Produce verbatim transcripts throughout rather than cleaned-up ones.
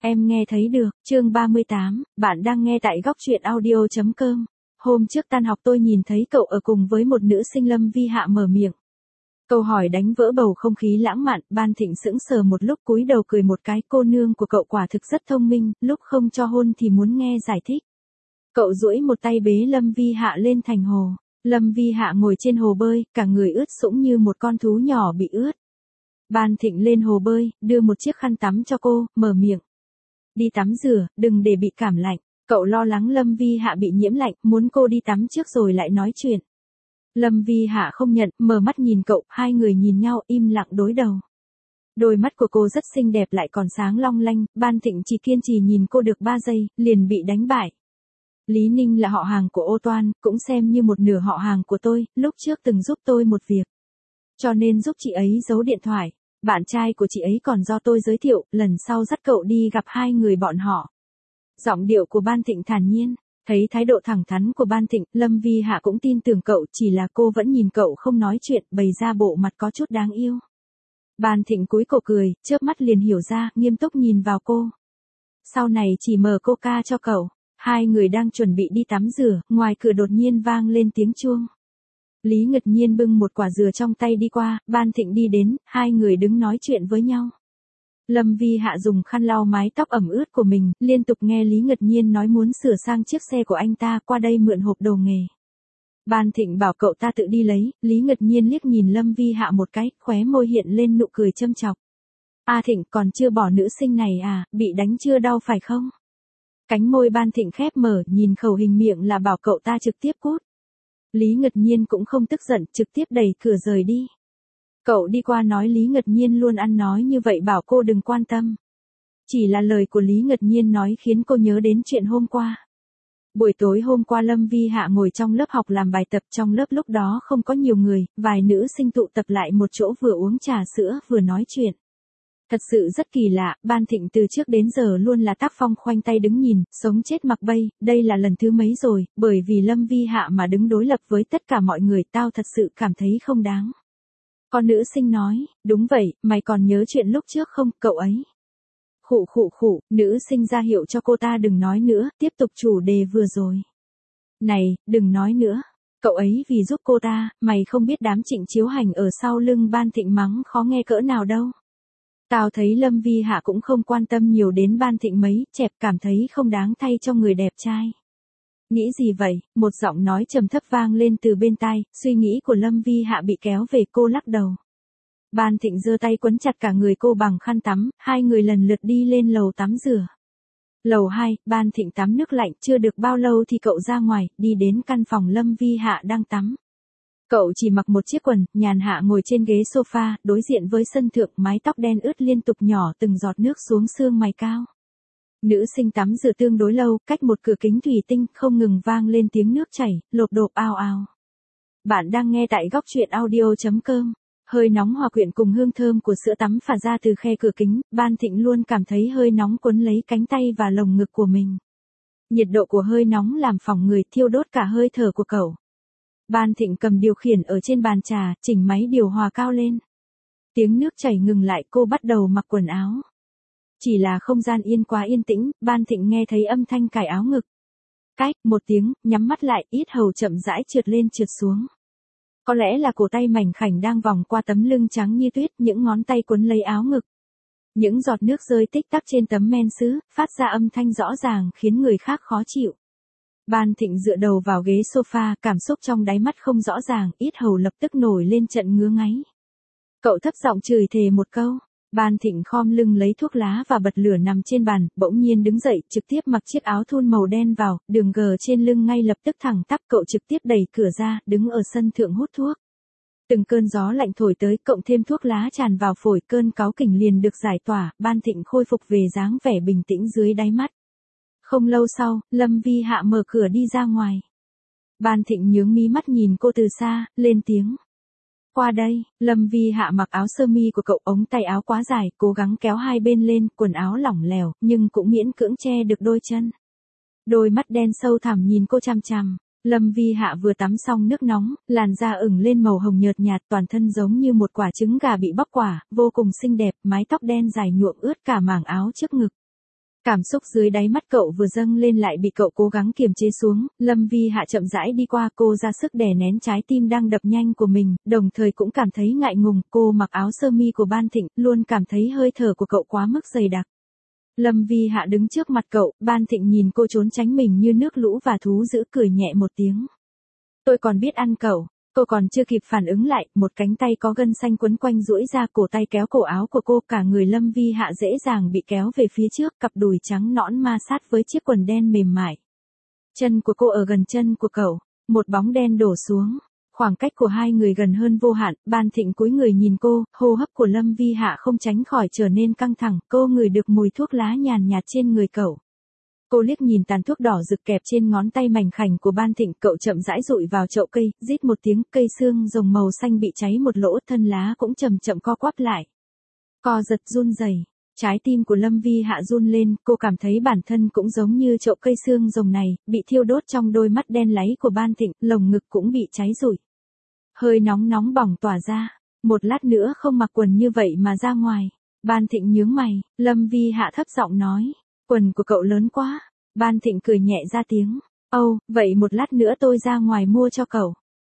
Em nghe thấy được, chương ba mươi tám, bạn đang nghe tại góc truyện audio.com. Hôm trước tan học tôi nhìn thấy cậu ở cùng với một nữ sinh. Lâm Vi Hạ mở miệng. Câu hỏi đánh vỡ bầu không khí lãng mạn. Ban Thịnh sững sờ một lúc, cúi đầu cười một cái. Cô nương của cậu quả thực rất thông minh, lúc không cho hôn thì muốn nghe giải thích. Cậu duỗi một tay bế Lâm Vi Hạ lên thành hồ. Lâm Vi Hạ ngồi trên hồ bơi, cả người ướt sũng như một con thú nhỏ bị ướt. Ban Thịnh lên hồ bơi, đưa một chiếc khăn tắm cho cô, mở miệng. Đi tắm rửa, đừng để bị cảm lạnh. Cậu lo lắng Lâm Vi Hạ bị nhiễm lạnh, muốn cô đi tắm trước rồi lại nói chuyện. Lâm Vi Hạ không nhận, mở mắt nhìn cậu, hai người nhìn nhau im lặng đối đầu. Đôi mắt của cô rất xinh đẹp lại còn sáng long lanh. Ban Thịnh chỉ kiên trì nhìn cô được ba giây, liền bị đánh bại. Lý Ninh là họ hàng của Ô Toan, cũng xem như một nửa họ hàng của tôi, lúc trước từng giúp tôi một việc. Cho nên giúp chị ấy giấu điện thoại. Bạn trai của chị ấy còn do tôi giới thiệu, lần sau dắt cậu đi gặp hai người bọn họ. Giọng điệu của Ban Thịnh thản nhiên, thấy thái độ thẳng thắn của Ban Thịnh, Lâm Vi Hạ cũng tin tưởng cậu, chỉ là cô vẫn nhìn cậu không nói chuyện, bày ra bộ mặt có chút đáng yêu. Ban Thịnh cúi cổ cười, chớp mắt liền hiểu ra, nghiêm túc nhìn vào cô. Sau này chỉ mở coca cho cậu. Hai người đang chuẩn bị đi tắm rửa, ngoài cửa đột nhiên vang lên tiếng chuông. Lý Ngật Nhiên bưng một quả dừa trong tay đi qua, Ban Thịnh đi đến, hai người đứng nói chuyện với nhau. Lâm Vi Hạ dùng khăn lau mái tóc ẩm ướt của mình, liên tục nghe Lý Ngật Nhiên nói muốn sửa sang chiếc xe của anh ta, qua đây mượn hộp đồ nghề. Ban Thịnh bảo cậu ta tự đi lấy, Lý Ngật Nhiên liếc nhìn Lâm Vi Hạ một cái, khóe môi hiện lên nụ cười châm chọc. A Thịnh, còn chưa bỏ nữ sinh này à, bị đánh chưa đau phải không? Cánh môi Ban Thịnh khép mở, nhìn khẩu hình miệng là bảo cậu ta trực tiếp cút. Lý Ngật Nhiên cũng không tức giận, trực tiếp đẩy cửa rời đi. Cậu đi qua nói Lý Ngật Nhiên luôn ăn nói như vậy, bảo cô đừng quan tâm. Chỉ là lời của Lý Ngật Nhiên nói khiến cô nhớ đến chuyện hôm qua. Buổi tối hôm qua Lâm Vi Hạ ngồi trong lớp học làm bài tập, trong lớp lúc đó không có nhiều người, vài nữ sinh tụ tập lại một chỗ vừa uống trà sữa vừa nói chuyện. Thật sự rất kỳ lạ, Ban Thịnh từ trước đến giờ luôn là tác phong khoanh tay đứng nhìn, sống chết mặc bay, đây là lần thứ mấy rồi, bởi vì Lâm Vi Hạ mà đứng đối lập với tất cả mọi người, tao thật sự cảm thấy không đáng. Con nữ sinh nói, đúng vậy, mày còn nhớ chuyện lúc trước không, cậu ấy. Khụ khụ khụ, nữ sinh ra hiệu cho cô ta đừng nói nữa, tiếp tục chủ đề vừa rồi. Này, đừng nói nữa. Cậu ấy vì giúp cô ta, mày không biết đám Trịnh Chiếu Hành ở sau lưng Ban Thịnh mắng khó nghe cỡ nào đâu. Tao thấy Lâm Vi Hạ cũng không quan tâm nhiều đến Ban Thịnh mấy, chẹp cảm thấy không đáng thay cho người đẹp trai. Nghĩ gì vậy, một giọng nói trầm thấp vang lên từ bên tai, suy nghĩ của Lâm Vi Hạ bị kéo về, cô lắc đầu. Ban Thịnh giơ tay quấn chặt cả người cô bằng khăn tắm, hai người lần lượt đi lên lầu tắm rửa. Lầu hai, Ban Thịnh tắm nước lạnh, chưa được bao lâu thì cậu ra ngoài, đi đến căn phòng Lâm Vi Hạ đang tắm. Cậu chỉ mặc một chiếc quần, nhàn hạ ngồi trên ghế sofa, đối diện với sân thượng, mái tóc đen ướt liên tục nhỏ từng giọt nước xuống xương mày cao. Nữ sinh tắm rửa tương đối lâu, cách một cửa kính thủy tinh, không ngừng vang lên tiếng nước chảy, lộp độp ào ào. Bạn đang nghe tại góc truyện audio.com. Hơi nóng hòa quyện cùng hương thơm của sữa tắm phả ra từ khe cửa kính, Ban Thịnh luôn cảm thấy hơi nóng quấn lấy cánh tay và lồng ngực của mình. Nhiệt độ của hơi nóng làm phỏng người, thiêu đốt cả hơi thở của cậu. Ban Thịnh cầm điều khiển ở trên bàn trà, chỉnh máy điều hòa cao lên. Tiếng nước chảy ngừng lại, cô bắt đầu mặc quần áo. Chỉ là không gian yên quá yên tĩnh, Ban Thịnh nghe thấy âm thanh cài áo ngực. Cách, một tiếng, nhắm mắt lại, yết hầu chậm rãi trượt lên trượt xuống. Có lẽ là cổ tay mảnh khảnh đang vòng qua tấm lưng trắng như tuyết, những ngón tay quấn lấy áo ngực. Những giọt nước rơi tích tắc trên tấm men sứ, phát ra âm thanh rõ ràng khiến người khác khó chịu. Ban Thịnh dựa đầu vào ghế sofa, cảm xúc trong đáy mắt không rõ ràng, yết hầu lập tức nổi lên trận ngứa ngáy. Cậu thấp giọng chửi thề một câu. Ban Thịnh khom lưng lấy thuốc lá và bật lửa nằm trên bàn, bỗng nhiên đứng dậy, trực tiếp mặc chiếc áo thun màu đen vào, đường gờ trên lưng ngay lập tức thẳng tắp, cậu trực tiếp đẩy cửa ra, đứng ở sân thượng hút thuốc. Từng cơn gió lạnh thổi tới, cộng thêm thuốc lá tràn vào phổi, cơn cáu kỉnh liền được giải tỏa, Ban Thịnh khôi phục về dáng vẻ bình tĩnh dưới đáy mắt. Không lâu sau, Lâm Vi Hạ mở cửa đi ra ngoài. Ban Thịnh nhướng mí mắt nhìn cô từ xa, lên tiếng. Qua đây, Lâm Vi Hạ mặc áo sơ mi của cậu, ống tay áo quá dài, cố gắng kéo hai bên lên, quần áo lỏng lẻo, nhưng cũng miễn cưỡng che được đôi chân. Đôi mắt đen sâu thẳm nhìn cô chằm chằm. Lâm Vi Hạ vừa tắm xong nước nóng, làn da ửng lên màu hồng nhợt nhạt, toàn thân giống như một quả trứng gà bị bóc quả, vô cùng xinh đẹp, mái tóc đen dài nhuộm ướt cả mảng áo trước ngực. Cảm xúc dưới đáy mắt cậu vừa dâng lên lại bị cậu cố gắng kiềm chế xuống, Lâm Vi Hạ chậm rãi đi qua, cô ra sức đè nén trái tim đang đập nhanh của mình, đồng thời cũng cảm thấy ngại ngùng, cô mặc áo sơ mi của Ban Thịnh, luôn cảm thấy hơi thở của cậu quá mức dày đặc. Lâm Vi Hạ đứng trước mặt cậu, Ban Thịnh nhìn cô trốn tránh mình như nước lũ và thú dữ, cười nhẹ một tiếng. Tôi còn biết ăn cậu. Cô còn chưa kịp phản ứng lại, một cánh tay có gân xanh quấn quanh duỗi ra, cổ tay kéo cổ áo của cô, cả người Lâm Vi Hạ dễ dàng bị kéo về phía trước, cặp đùi trắng nõn ma sát với chiếc quần đen mềm mại. Chân của cô ở gần chân của cậu, một bóng đen đổ xuống. Khoảng cách của hai người gần hơn vô hạn, Ban Thịnh cúi người nhìn cô, hô hấp của Lâm Vi Hạ không tránh khỏi trở nên căng thẳng, cô ngửi được mùi thuốc lá nhàn nhạt trên người cậu. Cô liếc nhìn tàn thuốc đỏ rực kẹp trên ngón tay mảnh khảnh của Ban Thịnh, cậu chậm rãi dụi vào chậu cây, rít một tiếng, cây xương rồng màu xanh bị cháy một lỗ, thân lá cũng chậm chậm co quắp lại. Co giật run rẩy, trái tim của Lâm Vi Hạ run lên, cô cảm thấy bản thân cũng giống như chậu cây xương rồng này, bị thiêu đốt trong đôi mắt đen láy của Ban Thịnh, lồng ngực cũng bị cháy rụi. Hơi nóng nóng bỏng tỏa ra, một lát nữa không mặc quần như vậy mà ra ngoài. Ban Thịnh nhướng mày, Lâm Vi Hạ thấp giọng nói. Quần của cậu lớn quá. Ban Thịnh cười nhẹ ra tiếng. Âu, oh, vậy một lát nữa tôi ra ngoài mua cho cậu.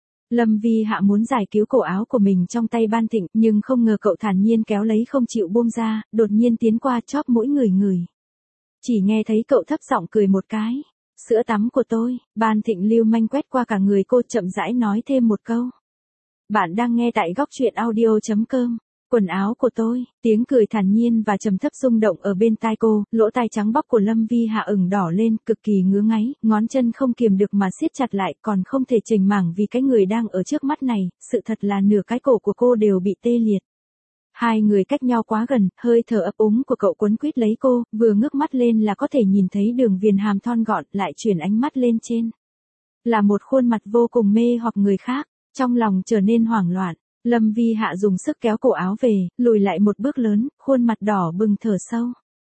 Lâm Vi Hạ muốn giải cứu cổ áo của mình trong tay Ban Thịnh, nhưng không ngờ cậu thản nhiên kéo lấy không chịu buông ra, đột nhiên tiến qua chóp mũi người người. Chỉ nghe thấy cậu thấp giọng cười một cái. Sữa tắm của tôi. Ban Thịnh lưu manh quét qua cả người cô, chậm rãi nói thêm một câu. Bạn đang nghe tại góc truyện audio chấm com. Quần áo của tôi, tiếng cười thản nhiên và trầm thấp rung động ở bên tai cô, lỗ tai trắng bóc của Lâm Vi Hạ ửng đỏ lên, cực kỳ ngứa ngáy, ngón chân không kiềm được mà siết chặt lại, còn không thể chềnh mảng vì cái người đang ở trước mắt này, sự thật là nửa cái cổ của cô đều bị tê liệt. Hai người cách nhau quá gần, hơi thở ấp úng của cậu quấn quýt lấy cô, vừa ngước mắt lên là có thể nhìn thấy đường viền hàm thon gọn, lại chuyển ánh mắt lên trên. Là một khuôn mặt vô cùng mê hoặc người khác, trong lòng trở nên hoảng loạn. Lâm Vi Hạ dùng sức kéo cổ áo về, lùi lại một bước lớn, khuôn mặt đỏ bừng thở sâu.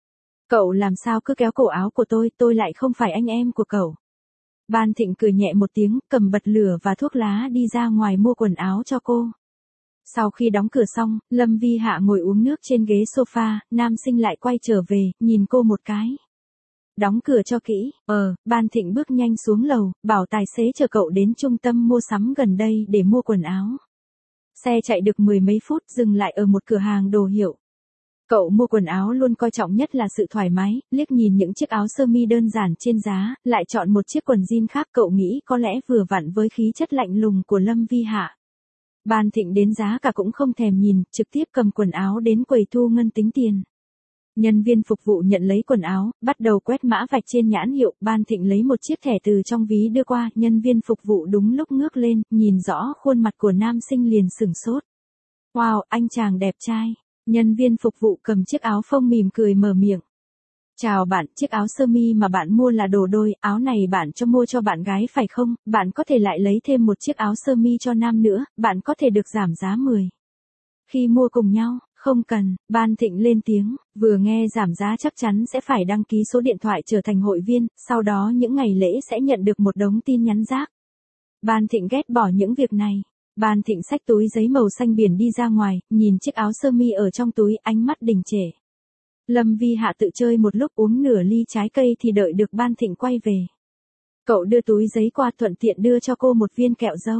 Cậu làm sao cứ kéo cổ áo của tôi, tôi lại không phải anh em của cậu. Ban Thịnh cười nhẹ một tiếng, cầm bật lửa và thuốc lá đi ra ngoài mua quần áo cho cô. Sau khi đóng cửa xong, Lâm Vi Hạ ngồi uống nước trên ghế sofa, nam sinh lại quay trở về, nhìn cô một cái. Đóng cửa cho kỹ, ờ, Ban Thịnh bước nhanh xuống lầu, bảo tài xế chở cậu đến trung tâm mua sắm gần đây để mua quần áo. Xe chạy được mười mấy phút, dừng lại ở một cửa hàng đồ hiệu. Cậu mua quần áo luôn coi trọng nhất là sự thoải mái, liếc nhìn những chiếc áo sơ mi đơn giản trên giá, lại chọn một chiếc quần jean khác, cậu nghĩ có lẽ vừa vặn với khí chất lạnh lùng của Lâm Vi Hạ. Ban Thịnh đến giá cả cũng không thèm nhìn, trực tiếp cầm quần áo đến quầy thu ngân tính tiền. Nhân viên phục vụ nhận lấy quần áo, bắt đầu quét mã vạch trên nhãn hiệu, Ban Thịnh lấy một chiếc thẻ từ trong ví đưa qua, nhân viên phục vụ đúng lúc ngước lên, nhìn rõ khuôn mặt của nam sinh liền sửng sốt. Wow, anh chàng đẹp trai. Nhân viên phục vụ cầm chiếc áo phông mỉm cười mở miệng. Chào bạn, chiếc áo sơ mi mà bạn mua là đồ đôi, áo này bạn cho mua cho bạn gái phải không? Bạn có thể lại lấy thêm một chiếc áo sơ mi cho nam nữa, bạn có thể được giảm giá mười. Khi mua cùng nhau. Không cần, Ban Thịnh lên tiếng, vừa nghe giảm giá chắc chắn sẽ phải đăng ký số điện thoại trở thành hội viên, sau đó những ngày lễ sẽ nhận được một đống tin nhắn rác. Ban Thịnh ghét bỏ những việc này. Ban Thịnh xách túi giấy màu xanh biển đi ra ngoài, nhìn chiếc áo sơ mi ở trong túi, ánh mắt đình trệ. Lâm Vi Hạ tự chơi một lúc, uống nửa ly trái cây thì đợi được Ban Thịnh quay về. Cậu đưa túi giấy qua, thuận tiện đưa cho cô một viên kẹo dâu.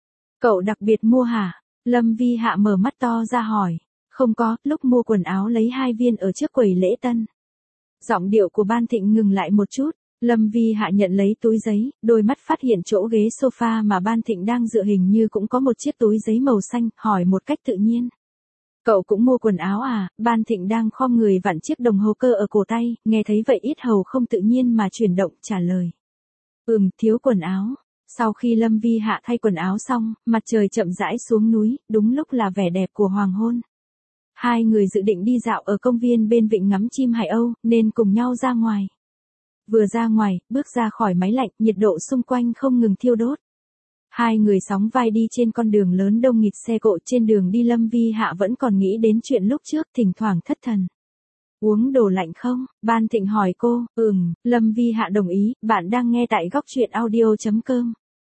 Cậu đặc biệt mua hả? Lâm Vi Hạ mở mắt to ra hỏi. Không có, lúc mua quần áo lấy hai viên ở trước quầy lễ tân. Giọng điệu của Ban Thịnh ngừng lại một chút, Lâm Vi Hạ nhận lấy túi giấy, đôi mắt phát hiện chỗ ghế sofa mà Ban Thịnh đang dựa hình như cũng có một chiếc túi giấy màu xanh, hỏi một cách tự nhiên. Cậu cũng mua quần áo à? Ban Thịnh đang khom người vặn chiếc đồng hồ cơ ở cổ tay, nghe thấy vậy yết hầu không tự nhiên mà chuyển động, trả lời. Ừm, thiếu quần áo. Sau khi Lâm Vi Hạ thay quần áo xong, mặt trời chậm rãi xuống núi, đúng lúc là vẻ đẹp của hoàng hôn. Hai người dự định đi dạo ở công viên bên vịnh ngắm chim Hải Âu, nên cùng nhau ra ngoài. Vừa ra ngoài, bước ra khỏi máy lạnh, nhiệt độ xung quanh không ngừng thiêu đốt. Hai người sóng vai đi trên con đường lớn đông nghịt xe cộ, trên đường đi Lâm Vi Hạ vẫn còn nghĩ đến chuyện lúc trước, thỉnh thoảng thất thần. Uống đồ lạnh không? Ban Thịnh hỏi cô. Ừm, Lâm Vi Hạ đồng ý, bạn đang nghe tại góc truyện audio chấm com.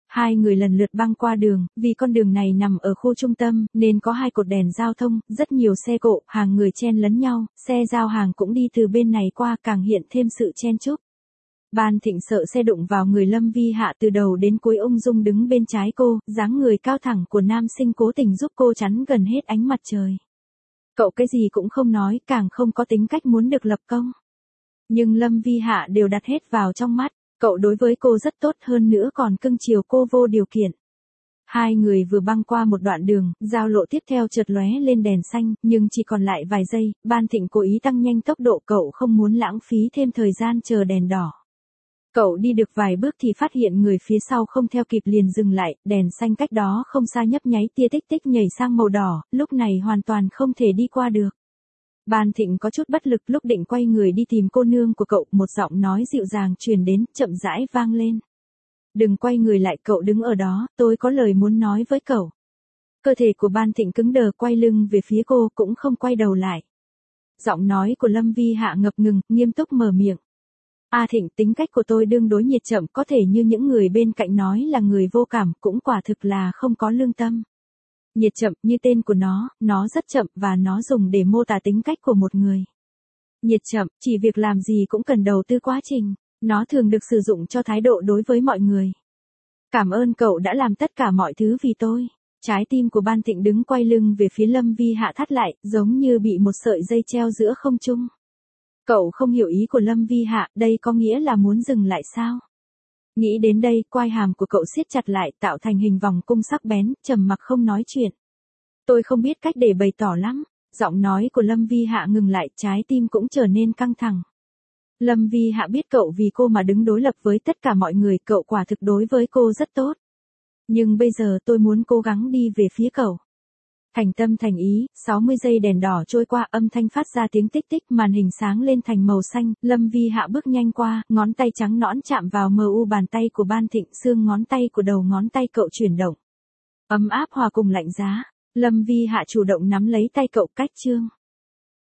Hai người lần lượt băng qua đường, vì con đường này nằm ở khu trung tâm, nên có hai cột đèn giao thông, rất nhiều xe cộ, hàng người chen lấn nhau, xe giao hàng cũng đi từ bên này qua, càng hiện thêm sự chen chúc. Ban Thịnh sợ xe đụng vào người Lâm Vi Hạ, từ đầu đến cuối ung dung đứng bên trái cô, dáng người cao thẳng của nam sinh cố tình giúp cô chắn gần hết ánh mặt trời. Cậu cái gì cũng không nói, càng không có tính cách muốn được lập công. Nhưng Lâm Vi Hạ đều đặt hết vào trong mắt, cậu đối với cô rất tốt, hơn nữa còn cưng chiều cô vô điều kiện. Hai người vừa băng qua một đoạn đường, giao lộ tiếp theo chợt lóe lên đèn xanh, nhưng chỉ còn lại vài giây, Ban Thịnh cố ý tăng nhanh tốc độ, cậu không muốn lãng phí thêm thời gian chờ đèn đỏ. Cậu đi được vài bước thì phát hiện người phía sau không theo kịp liền dừng lại, đèn xanh cách đó không xa nhấp nháy tia tích tích nhảy sang màu đỏ, lúc này hoàn toàn không thể đi qua được. Ban Thịnh có chút bất lực, lúc định quay người đi tìm cô nương của cậu, một giọng nói dịu dàng truyền đến, chậm rãi vang lên. Đừng quay người lại, cậu đứng ở đó, tôi có lời muốn nói với cậu. Cơ thể của Ban Thịnh cứng đờ, quay lưng về phía cô, cũng không quay đầu lại. Giọng nói của Lâm Vi Hạ ngập ngừng, nghiêm túc mở miệng. A Thịnh, tính cách của tôi đương đối nhiệt chậm, có thể như những người bên cạnh nói là người vô cảm, cũng quả thực là không có lương tâm. Nhiệt chậm, như tên của nó, nó rất chậm và nó dùng để mô tả tính cách của một người. Nhiệt chậm, chỉ việc làm gì cũng cần đầu tư quá trình, nó thường được sử dụng cho thái độ đối với mọi người. Cảm ơn cậu đã làm tất cả mọi thứ vì tôi. Trái tim của Ban Thịnh đứng quay lưng về phía Lâm Vi Hạ thắt lại, giống như bị một sợi dây treo giữa không trung. Cậu không hiểu ý của Lâm Vi Hạ, đây có nghĩa là muốn dừng lại sao? Nghĩ đến đây, quai hàm của cậu siết chặt lại, tạo thành hình vòng cung sắc bén, trầm mặc không nói chuyện. Tôi không biết cách để bày tỏ lắm. Giọng nói của Lâm Vi Hạ ngừng lại, trái tim cũng trở nên căng thẳng. Lâm Vi Hạ biết cậu vì cô mà đứng đối lập với tất cả mọi người, cậu quả thực đối với cô rất tốt. Nhưng bây giờ tôi muốn cố gắng đi về phía cậu. Thành tâm thành ý, sáu mươi giây đèn đỏ trôi qua, âm thanh phát ra tiếng tích tích, màn hình sáng lên thành màu xanh, Lâm Vi Hạ bước nhanh qua, ngón tay trắng nõn chạm vào mờ u bàn tay của Ban Thịnh, xương ngón tay của đầu ngón tay cậu chuyển động. Ấm áp hòa cùng lạnh giá, Lâm Vi Hạ chủ động nắm lấy tay cậu, cách chương.